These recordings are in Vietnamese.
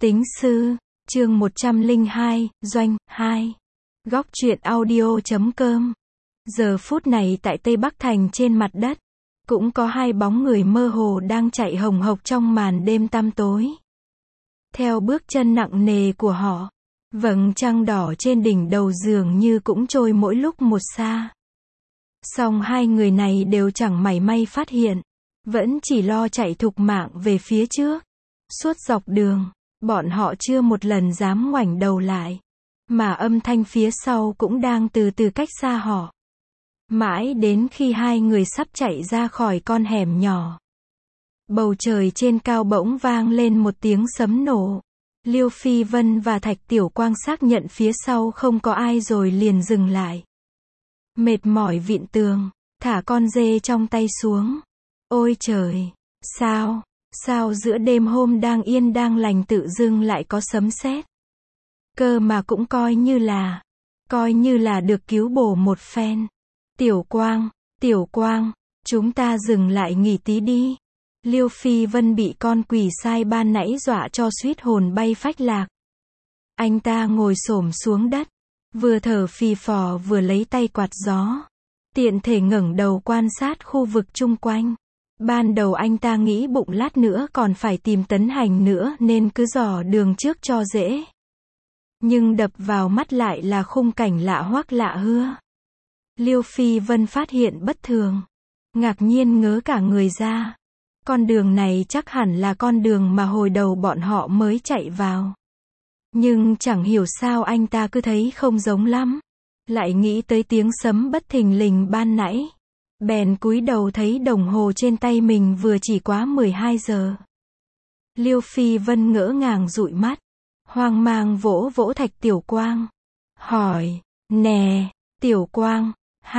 Tính sư, chương 102, doanh, 2. Góc truyện audio.com. Giờ phút này tại Tây Bắc Thành trên mặt đất, cũng có hai bóng người mơ hồ đang chạy hồng hộc trong màn đêm tăm tối. Theo bước chân nặng nề của họ, vầng trăng đỏ trên đỉnh đầu dường như cũng trôi mỗi lúc một xa. Song hai người này đều chẳng mảy may phát hiện, vẫn chỉ lo chạy thục mạng về phía trước. Suốt dọc đường, bọn họ chưa một lần dám ngoảnh đầu lại, mà âm thanh phía sau cũng đang từ từ cách xa họ. Mãi đến khi hai người sắp chạy ra khỏi con hẻm nhỏ, bầu trời trên cao bỗng vang lên một tiếng sấm nổ. Liêu Phi Vân và Thạch Tiểu Quang xác nhận phía sau không có ai rồi liền dừng lại. Mệt mỏi vịn tường, thả con dê trong tay xuống. Ôi trời, sao giữa đêm hôm đang yên đang lành tự dưng lại có sấm sét. Cơ mà cũng coi như là được cứu bổ một phen. Tiểu Quang, chúng ta dừng lại nghỉ tí đi. Liêu Phi Vân bị con quỷ sai ban nãy dọa cho suýt hồn bay phách lạc. Anh ta ngồi xổm xuống đất, vừa thở phì phò vừa lấy tay quạt gió, tiện thể ngẩng đầu quan sát khu vực chung quanh. Ban đầu anh ta nghĩ bụng lát nữa còn phải tìm Tấn Hành nữa nên cứ dò đường trước cho dễ. Nhưng đập vào mắt lại là khung cảnh lạ hoắc lạ hưa. Liêu Phi Vân phát hiện bất thường, ngạc nhiên ngớ cả người ra. Con đường này chắc hẳn là con đường mà hồi đầu bọn họ mới chạy vào. Nhưng chẳng hiểu sao anh ta cứ thấy không giống lắm. Lại nghĩ tới tiếng sấm bất thình lình ban nãy. Bèn cúi đầu thấy đồng hồ trên tay mình vừa chỉ quá 12 giờ. Liêu Phi Vân ngỡ ngàng dụi mắt, hoang mang vỗ vỗ Thạch Tiểu Quang. Hỏi, nè, Tiểu Quang,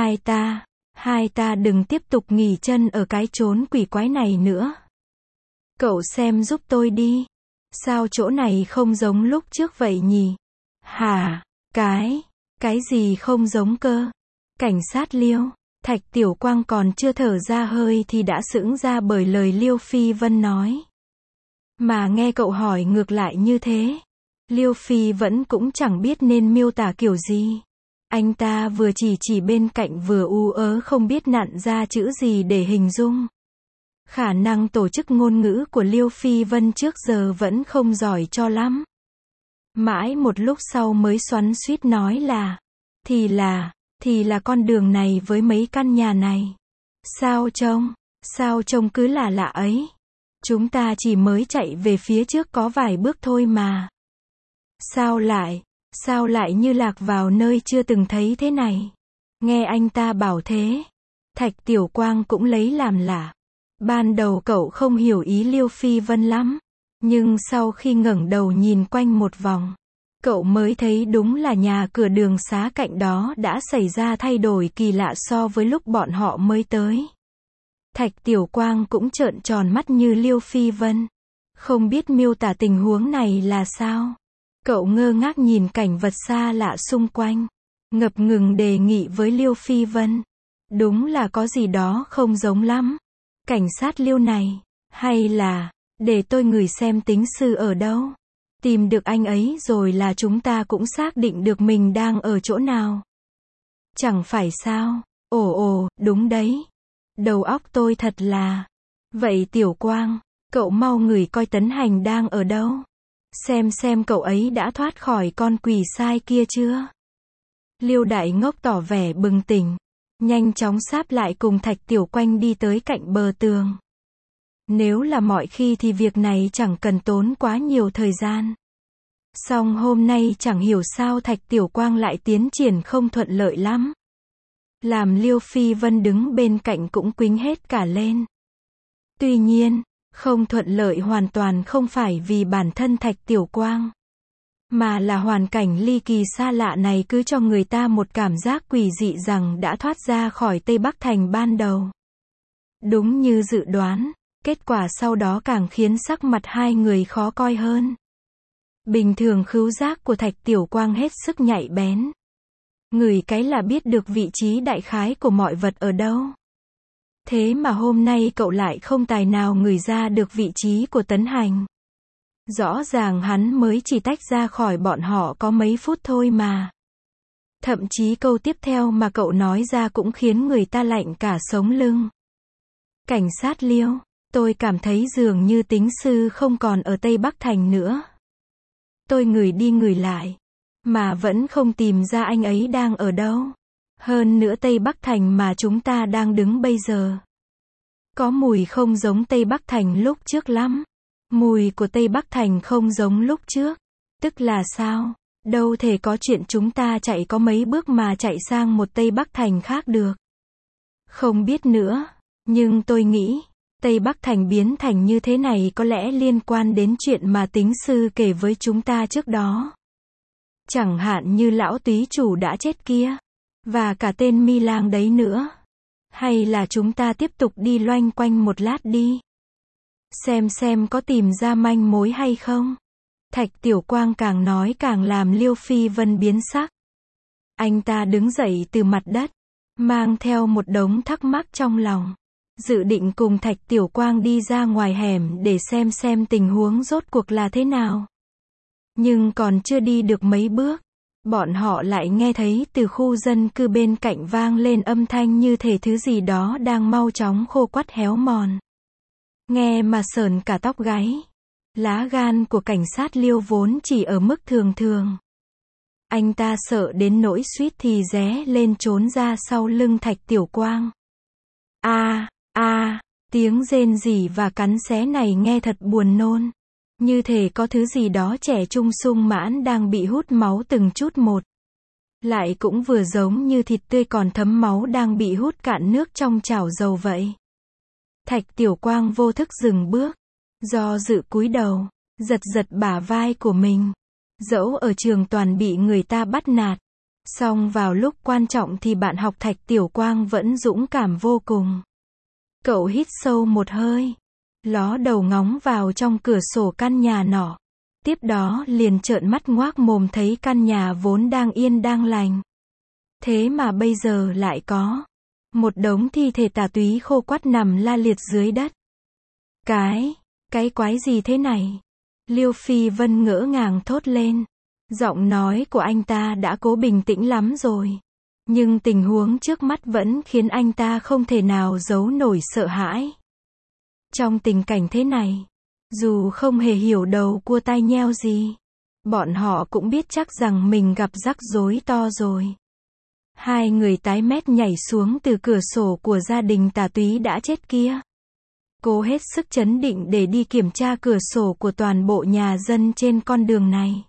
hai ta đừng tiếp tục nghỉ chân ở cái chốn quỷ quái này nữa. Cậu xem giúp tôi đi. Sao chỗ này không giống lúc trước vậy nhỉ? Hả? Cái gì không giống cơ? Cảnh sát Liêu. Thạch Tiểu Quang còn chưa thở ra hơi thì đã sững ra bởi lời Liêu Phi Vân nói. Mà nghe cậu hỏi ngược lại như thế, Liêu Phi vẫn cũng chẳng biết nên miêu tả kiểu gì. Anh ta vừa chỉ bên cạnh vừa ú ớ không biết nặn ra chữ gì để hình dung. Khả năng tổ chức ngôn ngữ của Liêu Phi Vân trước giờ vẫn không giỏi cho lắm. Mãi một lúc sau mới xoắn xuýt nói là, thì là con đường này với mấy căn nhà này. Sao trông cứ lạ lạ ấy. Chúng ta chỉ mới chạy về phía trước có vài bước thôi mà. Sao lại như lạc vào nơi chưa từng thấy thế này. Nghe anh ta bảo thế, Thạch Tiểu Quang cũng lấy làm lạ. Ban đầu cậu không hiểu ý Liêu Phi Vân lắm, nhưng sau khi ngẩng đầu nhìn quanh một vòng, cậu mới thấy đúng là nhà cửa đường xá cạnh đó đã xảy ra thay đổi kỳ lạ so với lúc bọn họ mới tới. Thạch Tiểu Quang cũng trợn tròn mắt như Liêu Phi Vân, không biết miêu tả tình huống này là sao. Cậu ngơ ngác nhìn cảnh vật xa lạ xung quanh, ngập ngừng đề nghị với Liêu Phi Vân. Đúng là có gì đó không giống lắm. Cảnh sát Liêu này, hay là, để tôi ngửi xem tính sư ở đâu. Tìm được anh ấy rồi là chúng ta cũng xác định được mình đang ở chỗ nào. Chẳng phải sao? Đúng đấy. Đầu óc tôi thật là. Vậy Tiểu Quang, cậu mau ngửi coi Tấn Hành đang ở đâu. Xem cậu ấy đã thoát khỏi con quỷ sai kia chưa. Liêu Đại Ngốc tỏ vẻ bừng tỉnh, nhanh chóng sáp lại cùng Thạch Tiểu Quang đi tới cạnh bờ tường. Nếu là mọi khi thì việc này chẳng cần tốn quá nhiều thời gian. Song hôm nay chẳng hiểu sao Thạch Tiểu Quang lại tiến triển không thuận lợi lắm. Làm Liêu Phi Vân đứng bên cạnh cũng quĩnh hết cả lên. Tuy nhiên, không thuận lợi hoàn toàn không phải vì bản thân Thạch Tiểu Quang, mà là hoàn cảnh ly kỳ xa lạ này cứ cho người ta một cảm giác quỷ dị rằng đã thoát ra khỏi Tây Bắc Thành ban đầu. Đúng như dự đoán, kết quả sau đó càng khiến sắc mặt hai người khó coi hơn. Bình thường khứu giác của Thạch Tiểu Quang hết sức nhạy bén. Ngửi cái là biết được vị trí đại khái của mọi vật ở đâu. Thế mà hôm nay cậu lại không tài nào ngửi ra được vị trí của Tấn Hành. Rõ ràng hắn mới chỉ tách ra khỏi bọn họ có mấy phút thôi mà. Thậm chí câu tiếp theo mà cậu nói ra cũng khiến người ta lạnh cả sống lưng. Cảnh sát Liêu, tôi cảm thấy dường như tính sư không còn ở Tây Bắc Thành nữa. Tôi ngửi đi ngửi lại, mà vẫn không tìm ra anh ấy đang ở đâu. Hơn nữa Tây Bắc Thành mà chúng ta đang đứng bây giờ, có mùi không giống Tây Bắc Thành lúc trước lắm. Mùi của Tây Bắc Thành không giống lúc trước. Tức là sao? Đâu thể có chuyện chúng ta chạy có mấy bước mà chạy sang một Tây Bắc Thành khác được. Không biết nữa, nhưng tôi nghĩ, Tây Bắc Thành biến thành như thế này có lẽ liên quan đến chuyện mà tính sư kể với chúng ta trước đó. Chẳng hạn như lão túy chủ đã chết kia, và cả tên Mi Lang đấy nữa. Hay là chúng ta tiếp tục đi loanh quanh một lát đi. Xem có tìm ra manh mối hay không. Thạch Tiểu Quang càng nói càng làm Liêu Phi Vân biến sắc. Anh ta đứng dậy từ mặt đất, mang theo một đống thắc mắc trong lòng. Dự định cùng Thạch Tiểu Quang đi ra ngoài hẻm để xem tình huống rốt cuộc là thế nào. Nhưng còn chưa đi được mấy bước, bọn họ lại nghe thấy từ khu dân cư bên cạnh vang lên âm thanh như thể thứ gì đó đang mau chóng khô quắt héo mòn. Nghe mà sởn cả tóc gáy. Lá gan của cảnh sát Liêu vốn chỉ ở mức thường thường. Anh ta sợ đến nỗi suýt thì ré lên trốn ra sau lưng Thạch Tiểu Quang. Tiếng rên rỉ và cắn xé này nghe thật buồn nôn. Như thể có thứ gì đó trẻ trung sung mãn đang bị hút máu từng chút một. Lại cũng vừa giống như thịt tươi còn thấm máu đang bị hút cạn nước trong chảo dầu vậy. Thạch Tiểu Quang vô thức dừng bước. Do dự cúi đầu, giật bả vai của mình. Dẫu ở trường toàn bị người ta bắt nạt, song vào lúc quan trọng thì bạn học Thạch Tiểu Quang vẫn dũng cảm vô cùng. Cậu hít sâu một hơi, ló đầu ngóng vào trong cửa sổ căn nhà nọ. Tiếp đó liền trợn mắt ngoác mồm thấy căn nhà vốn đang yên đang lành. Thế mà bây giờ lại có một đống thi thể tà túy khô quắt nằm la liệt dưới đất. Cái quái gì thế này? Liêu Phi Vân ngỡ ngàng thốt lên. Giọng nói của anh ta đã cố bình tĩnh lắm rồi. Nhưng tình huống trước mắt vẫn khiến anh ta không thể nào giấu nổi sợ hãi. Trong tình cảnh thế này, dù không hề hiểu đầu cua tai nheo gì, bọn họ cũng biết chắc rằng mình gặp rắc rối to rồi. Hai người tái mét nhảy xuống từ cửa sổ của gia đình tà túy đã chết kia. Cố hết sức trấn định để đi kiểm tra cửa sổ của toàn bộ nhà dân trên con đường này.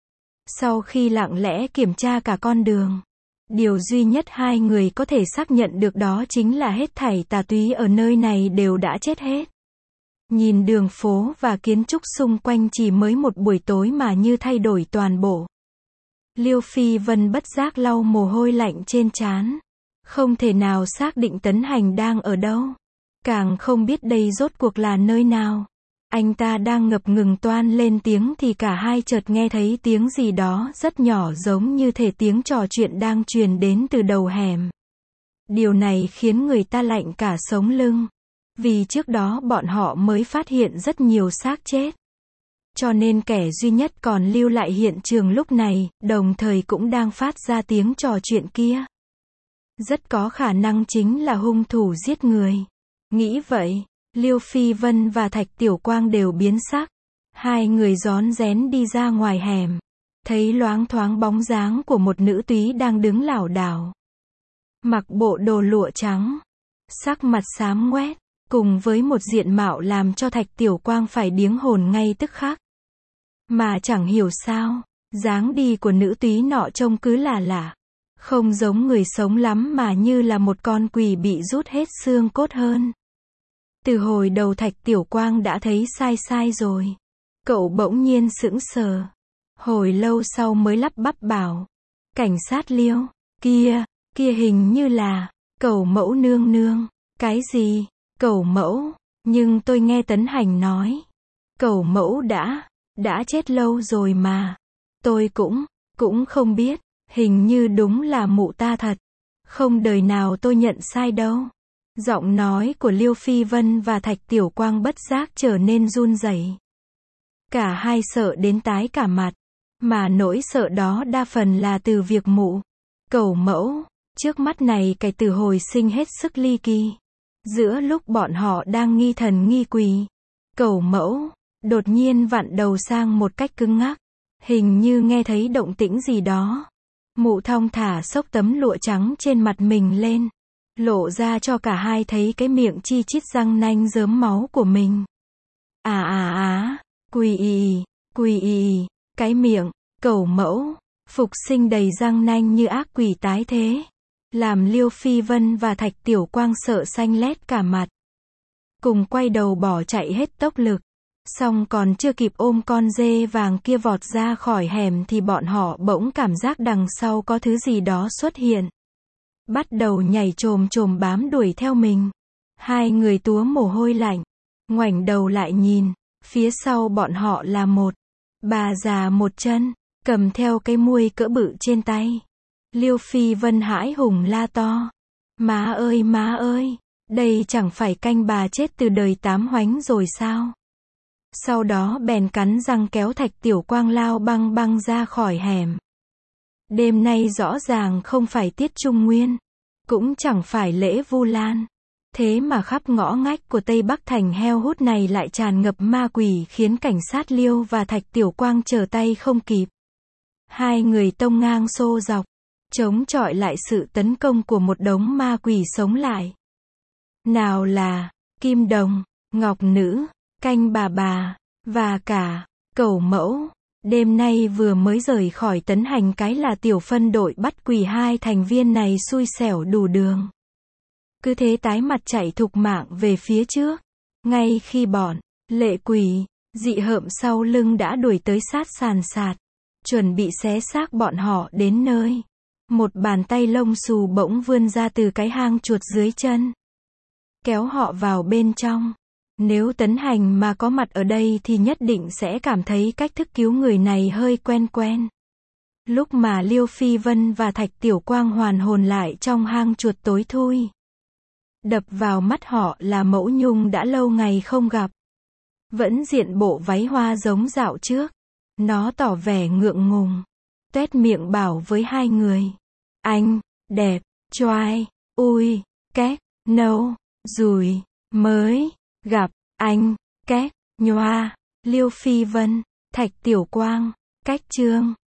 Sau khi lặng lẽ kiểm tra cả con đường, điều duy nhất hai người có thể xác nhận được đó chính là hết thảy tà túy ở nơi này đều đã chết hết. Nhìn đường phố và kiến trúc xung quanh chỉ mới một buổi tối mà như thay đổi toàn bộ. Liêu Phi Vân bất giác lau mồ hôi lạnh trên trán. Không thể nào xác định Tấn Hành đang ở đâu. Càng không biết đây rốt cuộc là nơi nào. Anh ta đang ngập ngừng toan lên tiếng thì cả hai chợt nghe thấy tiếng gì đó rất nhỏ giống như thể tiếng trò chuyện đang truyền đến từ đầu hẻm. Điều này khiến người ta lạnh cả sống lưng. Vì trước đó bọn họ mới phát hiện rất nhiều xác chết. Cho nên kẻ duy nhất còn lưu lại hiện trường lúc này, đồng thời cũng đang phát ra tiếng trò chuyện kia. Rất có khả năng chính là hung thủ giết người. Nghĩ vậy, Liêu Phi Vân và Thạch Tiểu Quang đều biến sắc. Hai người rón rén đi ra ngoài hẻm. Thấy loáng thoáng bóng dáng của một nữ túy đang đứng lảo đảo. Mặc bộ đồ lụa trắng. Sắc mặt xám ngoét. Cùng với một diện mạo làm cho Thạch Tiểu Quang phải điếng hồn ngay tức khắc. Mà chẳng hiểu sao, dáng đi của nữ túy nọ trông cứ lạ lạ. Không giống người sống lắm mà như là một con quỷ bị rút hết xương cốt hơn. Từ hồi đầu Thạch Tiểu Quang đã thấy sai rồi. Cậu bỗng nhiên sững sờ. Hồi lâu sau mới lắp bắp bảo. Cảnh sát Liêu, kia hình như là, Cẩu Mẫu nương nương. Cái gì? Cẩu Mẫu? Nhưng tôi nghe Tấn Hành nói. Cẩu Mẫu đã chết lâu rồi mà. Tôi cũng không biết. Hình như đúng là mụ ta thật. Không đời nào tôi nhận sai đâu. Giọng nói của Liêu Phi Vân và Thạch Tiểu Quang bất giác trở nên run rẩy. Cả hai sợ đến tái cả mặt. Mà nỗi sợ đó đa phần là từ việc mụ, cẩu mẫu, trước mắt này cày từ hồi sinh hết sức ly kỳ. Giữa lúc bọn họ đang nghi thần nghi quỷ, cẩu mẫu đột nhiên vặn đầu sang một cách cứng ngắc. Hình như nghe thấy động tĩnh gì đó. Mụ thong thả xốc tấm lụa trắng trên mặt mình lên, lộ ra cho cả hai thấy cái miệng chi chít răng nanh rớm máu của mình. Quỳ y, cái miệng, cẩu mẫu, phục sinh đầy răng nanh như ác quỷ tái thế. Làm Liêu Phi Vân và Thạch Tiểu Quang sợ xanh lét cả mặt. Cùng quay đầu bỏ chạy hết tốc lực. Xong còn chưa kịp ôm con dê vàng kia vọt ra khỏi hẻm thì bọn họ bỗng cảm giác đằng sau có thứ gì đó xuất hiện. Bắt đầu nhảy chồm chồm bám đuổi theo mình. Hai người túa mồ hôi lạnh. Ngoảnh đầu lại nhìn. Phía sau bọn họ là một bà già một chân, cầm theo cái muôi cỡ bự trên tay. Liêu Phi Vân hãi hùng la to. Má ơi, đây chẳng phải canh bà chết từ đời tám hoánh rồi sao? Sau đó bèn cắn răng kéo Thạch Tiểu Quang lao băng băng ra khỏi hẻm. Đêm nay rõ ràng không phải tiết Trung Nguyên, cũng chẳng phải lễ Vu Lan. Thế mà khắp ngõ ngách của Tây Bắc thành heo hút này lại tràn ngập ma quỷ khiến cảnh sát Liêu và Thạch Tiểu Quang trở tay không kịp. Hai người tông ngang xô dọc, chống chọi lại sự tấn công của một đống ma quỷ sống lại. Nào là Kim Đồng, Ngọc Nữ, Canh bà, và cả cẩu mẫu. Đêm nay vừa mới rời khỏi Tấn Hành cái là tiểu phân đội bắt quỷ hai thành viên này xui xẻo đủ đường. Cứ thế tái mặt chạy thục mạng về phía trước. Ngay khi bọn lệ quỷ, dị hợm sau lưng đã đuổi tới sát sàn sạt, chuẩn bị xé xác bọn họ đến nơi. Một bàn tay lông xù bỗng vươn ra từ cái hang chuột dưới chân, kéo họ vào bên trong. Nếu Tấn Hành mà có mặt ở đây thì nhất định sẽ cảm thấy cách thức cứu người này hơi quen quen. Lúc mà Liêu Phi Vân và Thạch Tiểu Quang hoàn hồn lại trong hang chuột tối thui, đập vào mắt họ là Mẫu Nhung đã lâu ngày không gặp. Vẫn diện bộ váy hoa giống dạo trước. Nó tỏ vẻ ngượng ngùng, tuét miệng bảo với hai người. Anh, đẹp, choai, ui, két, nâu, rùi, mới gặp, anh, két, nhoa. Liêu Phi Vân, Thạch Tiểu Quang, cách chương.